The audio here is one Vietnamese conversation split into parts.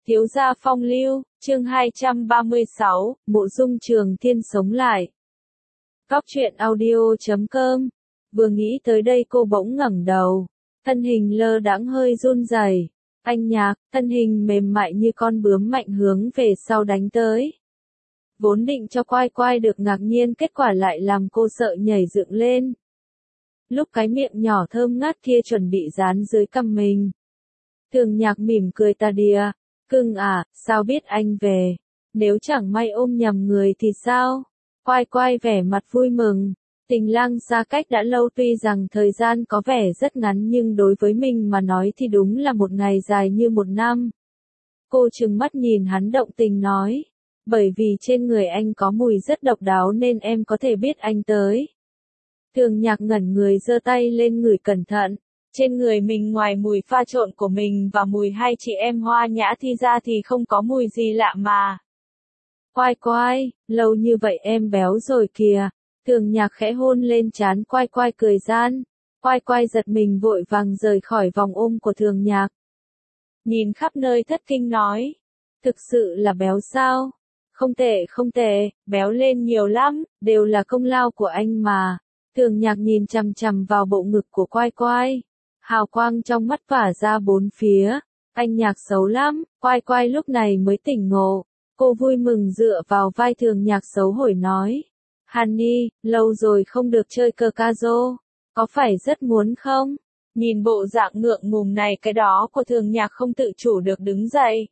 Thiếu gia phong lưu, chương 236, Mộ Dung Trường Thiên sống lại. Góc truyện audio.com. Vừa nghĩ tới đây cô bỗng ngẩng đầu, thân hình lơ đãng hơi run rẩy. Anh Nhạc, thân hình mềm mại như con bướm mạnh hướng về sau đánh tới. Vốn định cho Quai Quai được ngạc nhiên, kết quả lại làm cô sợ nhảy dựng lên. Lúc cái miệng nhỏ thơm ngát kia chuẩn bị dán dưới cằm mình, Thường Nhạc mỉm cười tà đìa. Cưng à, sao biết anh về? Nếu chẳng may ôm nhầm người thì sao? Quai Quai vẻ mặt vui mừng. Tình lang xa cách đã lâu, tuy rằng thời gian có vẻ rất ngắn nhưng đối với mình mà nói thì đúng là một ngày dài như một năm. Cô trừng mắt nhìn hắn động tình nói. Bởi vì trên người anh có mùi rất độc đáo nên em có thể biết anh tới. Thường Nhạc ngẩn người giơ tay lên ngửi cẩn thận. Trên người mình ngoài mùi pha trộn của mình và mùi hai chị em Hoa Nhã Thi ra thì không có mùi gì lạ mà. Quai Quai, lâu như vậy em béo rồi kìa. Thường Nhạc khẽ hôn lên trán Quai Quai cười gian. Quai Quai giật mình vội vàng rời khỏi vòng ôm của Thường Nhạc. Nhìn khắp nơi thất kinh nói. Thực sự là béo sao? Không tệ không tệ, béo lên nhiều lắm, đều là công lao của anh mà. Thường Nhạc nhìn chằm chằm vào bộ ngực của Quai Quai. Hào quang trong mắt phả ra bốn phía. Anh Nhạc xấu lắm. Quai Quai lúc này mới tỉnh ngộ. Cô vui mừng dựa vào vai Thường Nhạc xấu hổ nói. Honey, lâu rồi không được chơi cờ ca rô. Có phải rất muốn không? Nhìn bộ dạng ngượng ngùng này cái đó của Thường Nhạc không tự chủ được đứng dậy.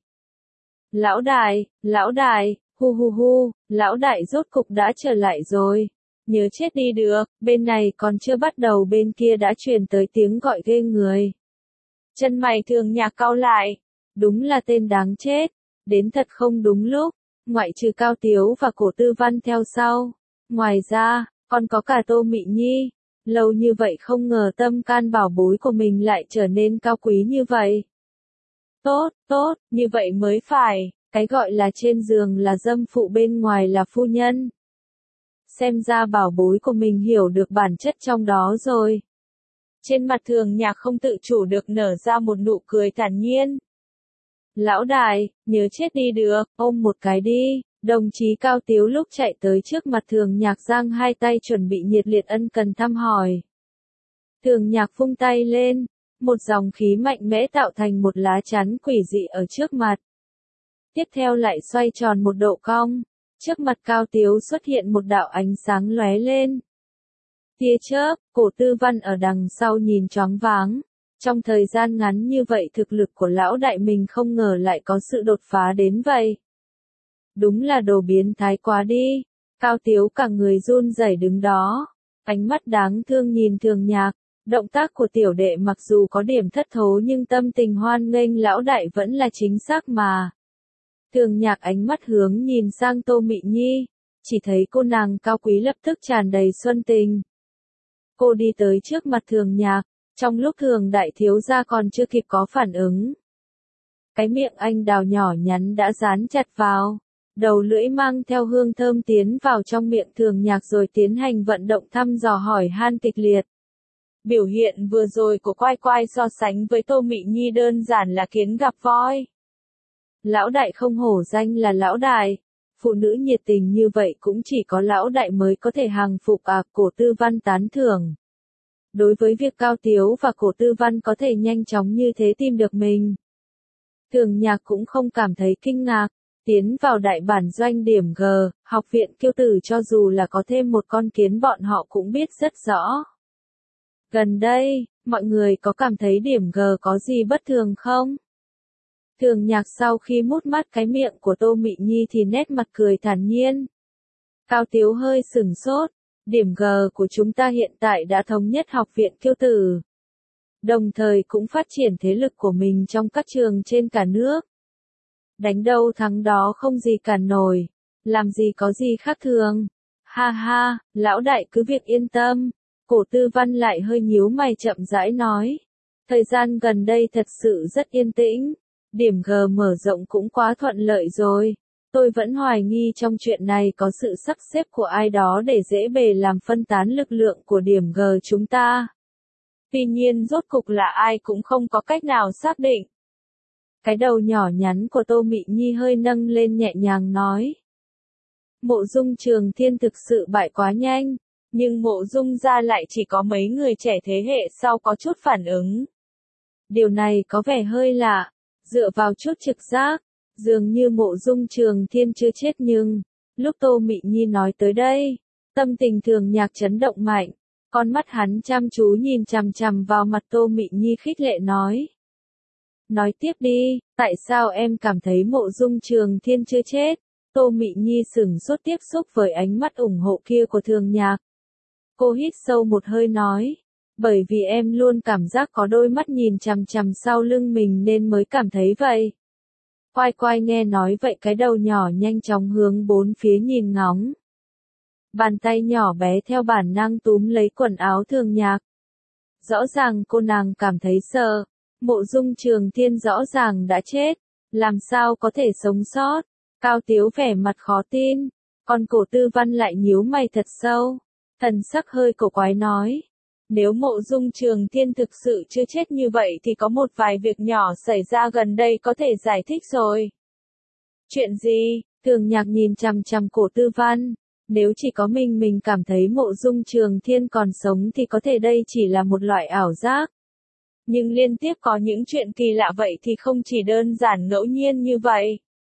Lão đại, hu hu hu, lão đại rốt cục đã trở lại rồi. Nhớ chết đi được, bên này còn chưa bắt đầu bên kia đã truyền tới tiếng gọi ghê người. Chân mày Thường Nhạc cau lại. Đúng là tên đáng chết. Đến thật không đúng lúc. Ngoại trừ Cao Tiếu và Cổ Tư Văn theo sau. Ngoài ra, còn có cả Tô Mị Nhi. Lâu như vậy không ngờ tâm can bảo bối của mình lại trở nên cao quý như vậy. Tốt, như vậy mới phải. Cái gọi là trên giường là dâm phụ, bên ngoài là phu nhân. Xem ra bảo bối của mình hiểu được bản chất trong đó rồi. Trên mặt Thường Nhạc không tự chủ được nở ra một nụ cười thản nhiên. Lão đại, nhớ chết đi được, ôm một cái đi. Đồng chí Cao Tiếu lúc chạy tới trước mặt Thường Nhạc giang hai tay chuẩn bị nhiệt liệt ân cần thăm hỏi. Thường Nhạc vung tay lên, một dòng khí mạnh mẽ tạo thành một lá chắn quỷ dị ở trước mặt. Tiếp theo lại xoay tròn một độ cong. Trước mặt Cao Tiếu xuất hiện một đạo ánh sáng lóe lên. Tia chớp, Cổ Tư Văn ở đằng sau nhìn choáng váng. Trong thời gian ngắn như vậy thực lực của lão đại mình không ngờ lại có sự đột phá đến vậy. Đúng là đồ biến thái quá đi. Cao Tiếu cả người run rẩy đứng đó. Ánh mắt đáng thương nhìn Thường Nhạc. Động tác của tiểu đệ mặc dù có điểm thất thố nhưng tâm tình hoan nghênh lão đại vẫn là chính xác mà. Thường Nhạc ánh mắt hướng nhìn sang Tô Mị Nhi, chỉ thấy cô nàng cao quý lập tức tràn đầy xuân tình. Cô đi tới trước mặt Thường Nhạc, trong lúc Thường đại thiếu gia còn chưa kịp có phản ứng. Cái miệng anh đào nhỏ nhắn đã dán chặt vào, đầu lưỡi mang theo hương thơm tiến vào trong miệng Thường Nhạc rồi tiến hành vận động thăm dò hỏi han kịch liệt. Biểu hiện vừa rồi của Quai Quai so sánh với Tô Mị Nhi đơn giản là kiến gặp voi. Lão đại không hổ danh là lão đại, phụ nữ nhiệt tình như vậy cũng chỉ có lão đại mới có thể hàng phục à. Cổ Tư Văn tán thưởng. Đối với việc Cao Tiếu và Cổ Tư Văn có thể nhanh chóng như thế tìm được mình, Thường Nhạc cũng không cảm thấy kinh ngạc. Tiến vào đại bản doanh điểm G, học viện Kiêu Tử cho dù là có thêm một con kiến bọn họ cũng biết rất rõ. Gần đây, mọi người có cảm thấy điểm G có gì bất thường không? Thường Nhạc sau khi mút mắt cái miệng của Tô Mị Nhi thì nét mặt cười thản nhiên. Cao Tiếu hơi sửng sốt. Điểm G của chúng ta hiện tại đã thống nhất học viện Kiêu Tử, đồng thời cũng phát triển thế lực của mình trong các trường trên cả nước. Đánh đâu thắng đó không gì cản nổi. Làm gì có gì khác thường. Ha ha, lão đại cứ việc yên tâm. Cổ Tư Văn lại hơi nhíu mày chậm rãi nói. Thời gian gần đây thật sự rất yên tĩnh. Điểm G mở rộng cũng quá thuận lợi rồi. Tôi vẫn hoài nghi trong chuyện này có sự sắp xếp của ai đó để dễ bề làm phân tán lực lượng của điểm G chúng ta. Tuy nhiên rốt cục là ai cũng không có cách nào xác định. Cái đầu nhỏ nhắn của Tô Mị Nhi hơi nâng lên nhẹ nhàng nói. Mộ Dung Trường Thiên thực sự bại quá nhanh, nhưng Mộ Dung gia lại chỉ có mấy người trẻ thế hệ sau có chút phản ứng. Điều này có vẻ hơi lạ, dựa vào chút trực giác, dường như Mộ Dung Trường Thiên chưa chết nhưng, lúc Tô Mị Nhi nói tới đây, tâm tình Thường Nhạc chấn động mạnh, con mắt hắn chăm chú nhìn chằm chằm vào mặt Tô Mị Nhi khích lệ nói. Nói tiếp đi, tại sao em cảm thấy Mộ Dung Trường Thiên chưa chết? Tô Mị Nhi sửng sốt tiếp xúc với ánh mắt ủng hộ kia của Thường Nhạc. Cô hít sâu một hơi nói, bởi vì em luôn cảm giác có đôi mắt nhìn chằm chằm sau lưng mình nên mới cảm thấy vậy. Quai quai nghe nói vậy cái đầu nhỏ nhanh chóng hướng bốn phía nhìn ngóng. Bàn tay nhỏ bé theo bản năng túm lấy quần áo Thường Nhạc. Rõ ràng cô nàng cảm thấy sợ, Mộ Dung Trường Thiên rõ ràng đã chết, làm sao có thể sống sót. Cao Tiếu vẻ mặt khó tin, còn Cổ Tư Văn lại nhíu mày thật sâu, thần sắc hơi cổ quái nói. Nếu Mộ Dung Trường Thiên thực sự chưa chết như vậy thì có một vài việc nhỏ xảy ra gần đây có thể giải thích rồi. Chuyện gì? Thường Nhạc nhìn chằm chằm Cổ Tư Văn, nếu chỉ có mình cảm thấy Mộ Dung Trường Thiên còn sống thì có thể đây chỉ là một loại ảo giác. Nhưng liên tiếp có những chuyện kỳ lạ vậy thì không chỉ đơn giản ngẫu nhiên như vậy.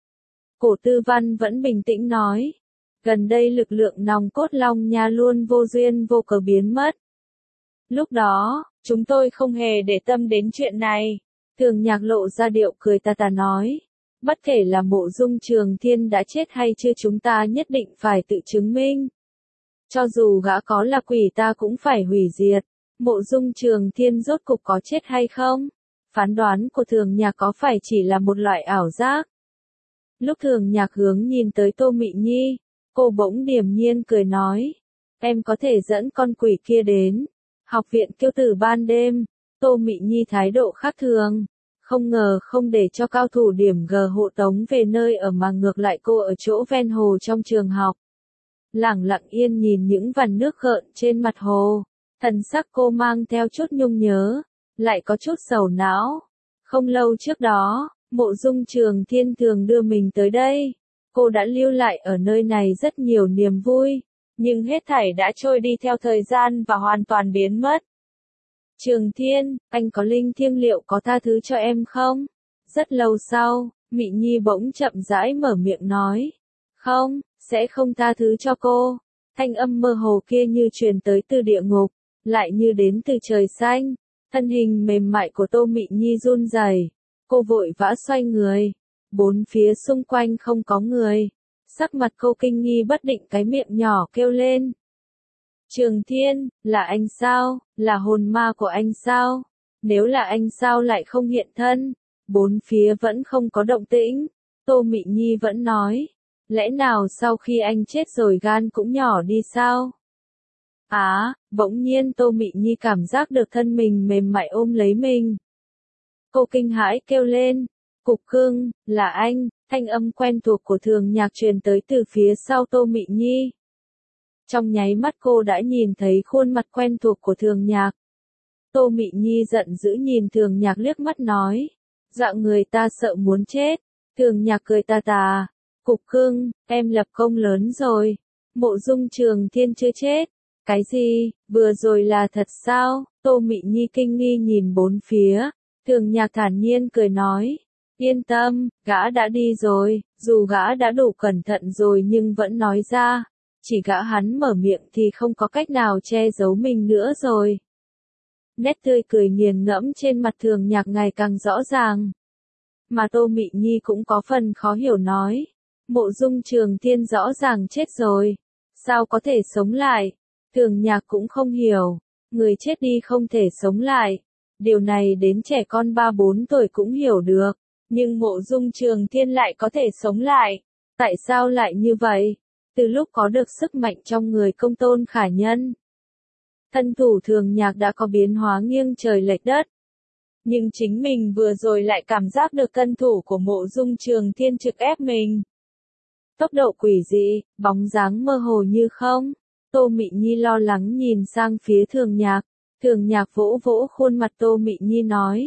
Cổ Tư Văn vẫn bình tĩnh nói. Gần đây lực lượng nòng cốt Long Nha luôn vô duyên vô cớ biến mất. Lúc đó, chúng tôi không hề để tâm đến chuyện này. Thường Nhạc lộ ra điệu cười tà tà nói. Bất kể là Mộ Dung Trường Thiên đã chết hay chưa chúng ta nhất định phải tự chứng minh. Cho dù gã có là quỷ ta cũng phải hủy diệt. Mộ Dung Trường Thiên rốt cục có chết hay không? Phán đoán của Thường Nhạc có phải chỉ là một loại ảo giác? Lúc Thường Nhạc hướng nhìn tới Tô Mị Nhi, cô bỗng điềm nhiên cười nói. Em có thể dẫn con quỷ kia đến. Học viện Kiêu Tử ban đêm, Tô Mị Nhi thái độ khác thường. Không ngờ không để cho cao thủ điểm G hộ tống về nơi ở mà ngược lại cô ở chỗ ven hồ trong trường học. Lẳng lặng yên nhìn những vằn nước gợn trên mặt hồ. Thần sắc cô mang theo chút nhung nhớ, lại có chút sầu não. Không lâu trước đó, Mộ Dung Trường Thiên thường đưa mình tới đây. Cô đã lưu lại ở nơi này rất nhiều niềm vui, nhưng hết thảy đã trôi đi theo thời gian và hoàn toàn biến mất. Trường Thiên, anh có linh thiêng liệu có tha thứ cho em không? Rất lâu sau, Mị Nhi bỗng chậm rãi mở miệng nói. Không, sẽ không tha thứ cho cô. Thanh âm mơ hồ kia như truyền tới từ địa ngục, lại như đến từ trời xanh. Thân hình mềm mại của Tô Mị Nhi run rẩy. Cô vội vã xoay người. Bốn phía xung quanh không có người. Sắc mặt cô kinh nghi bất định cái miệng nhỏ kêu lên. Trường Thiên, là anh sao? Là hồn ma của anh sao? Nếu là anh sao lại không hiện thân? Bốn phía vẫn không có động tĩnh. Tô Mị Nhi vẫn nói. Lẽ nào sau khi anh chết rồi gan cũng nhỏ đi sao? Bỗng nhiên Tô Mị Nhi cảm giác được thân mình mềm mại ôm lấy mình. Cô kinh hãi kêu lên. Cục Cưng, là anh, thanh âm quen thuộc của Thường Nhạc truyền tới từ phía sau Tô Mị Nhi. Trong nháy mắt cô đã nhìn thấy khuôn mặt quen thuộc của Thường Nhạc. Tô Mị Nhi giận dữ nhìn Thường Nhạc liếc mắt nói. Dạng người ta sợ muốn chết. Thường Nhạc cười tà tà. Cục Cưng, em lập công lớn rồi. Mộ Dung Trường Thiên chưa chết. Cái gì, vừa rồi là thật sao? Tô Mị Nhi kinh nghi nhìn bốn phía. Thường Nhạc thản nhiên cười nói. Yên tâm, gã đã đi rồi, dù gã đã đủ cẩn thận rồi nhưng vẫn nói ra. Chỉ gã hắn mở miệng thì không có cách nào che giấu mình nữa rồi. Nét tươi cười nghiền ngẫm trên mặt Thường Nhạc ngày càng rõ ràng. Mà Tô Mị Nhi cũng có phần khó hiểu nói. Mộ Dung Trường Thiên rõ ràng chết rồi. Sao có thể sống lại? Thường Nhạc cũng không hiểu. Người chết đi không thể sống lại. Điều này đến trẻ con 3-4 tuổi cũng hiểu được. Nhưng Mộ Dung Trường Thiên lại có thể sống lại. Tại sao lại như vậy? Từ lúc có được sức mạnh trong người Công Tôn Khả Nhân, thân thủ Thường Nhạc đã có biến hóa nghiêng trời lệch đất. Nhưng chính mình vừa rồi lại cảm giác được thân thủ của Mộ Dung Trường Thiên trực ép mình. Tốc độ quỷ dị, bóng dáng mơ hồ như không. Tô Mị Nhi lo lắng nhìn sang phía Thường Nhạc. Thường Nhạc vỗ vỗ khuôn mặt Tô Mị Nhi nói.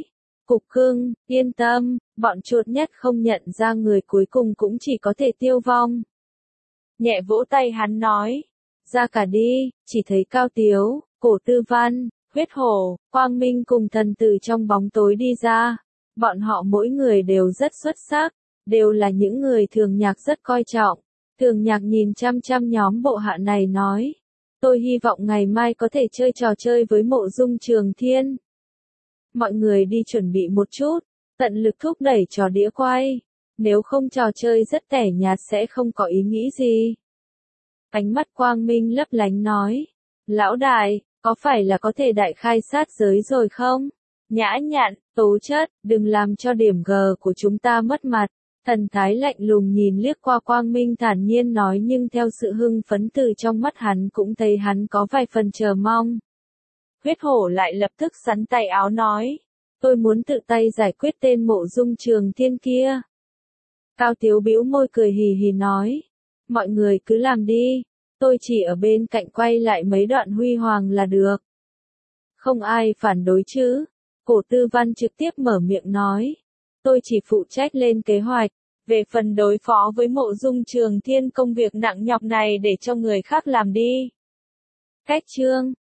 Cục cưng, yên tâm, bọn chuột nhất không nhận ra người cuối cùng cũng chỉ có thể tiêu vong. Nhẹ vỗ tay hắn nói, ra cả đi, chỉ thấy Cao Tiếu, Cổ Tư Văn, Huyết Hổ, Quang Minh cùng thần tử trong bóng tối đi ra. Bọn họ mỗi người đều rất xuất sắc, đều là những người Thường Nhạc rất coi trọng. Thường Nhạc nhìn chăm chăm nhóm bộ hạ này nói, tôi hy vọng ngày mai có thể chơi trò chơi với Mộ Dung Trường Thiên. Mọi người đi chuẩn bị một chút, tận lực thúc đẩy trò đĩa quay, nếu không trò chơi rất tẻ nhạt sẽ không có ý nghĩ gì. Ánh mắt Quang Minh lấp lánh nói, lão đại, có phải là có thể đại khai sát giới rồi không? Nhã Nhặn, tố chất, đừng làm cho điểm G của chúng ta mất mặt. Thần thái lạnh lùng nhìn liếc qua Quang Minh thản nhiên nói, nhưng theo sự hưng phấn từ trong mắt hắn cũng thấy hắn có vài phần chờ mong. Huyết Hổ lại lập tức sắn tay áo nói, tôi muốn tự tay giải quyết tên Mộ Dung Trường Thiên kia. Cao Tiếu bĩu môi cười hì hì nói, mọi người cứ làm đi, tôi chỉ ở bên cạnh quay lại mấy đoạn huy hoàng là được. Không ai phản đối chứ? Cổ Tư Văn trực tiếp mở miệng nói, tôi chỉ phụ trách lên kế hoạch, về phần đối phó với Mộ Dung Trường Thiên công việc nặng nhọc này để cho người khác làm đi. Cách chương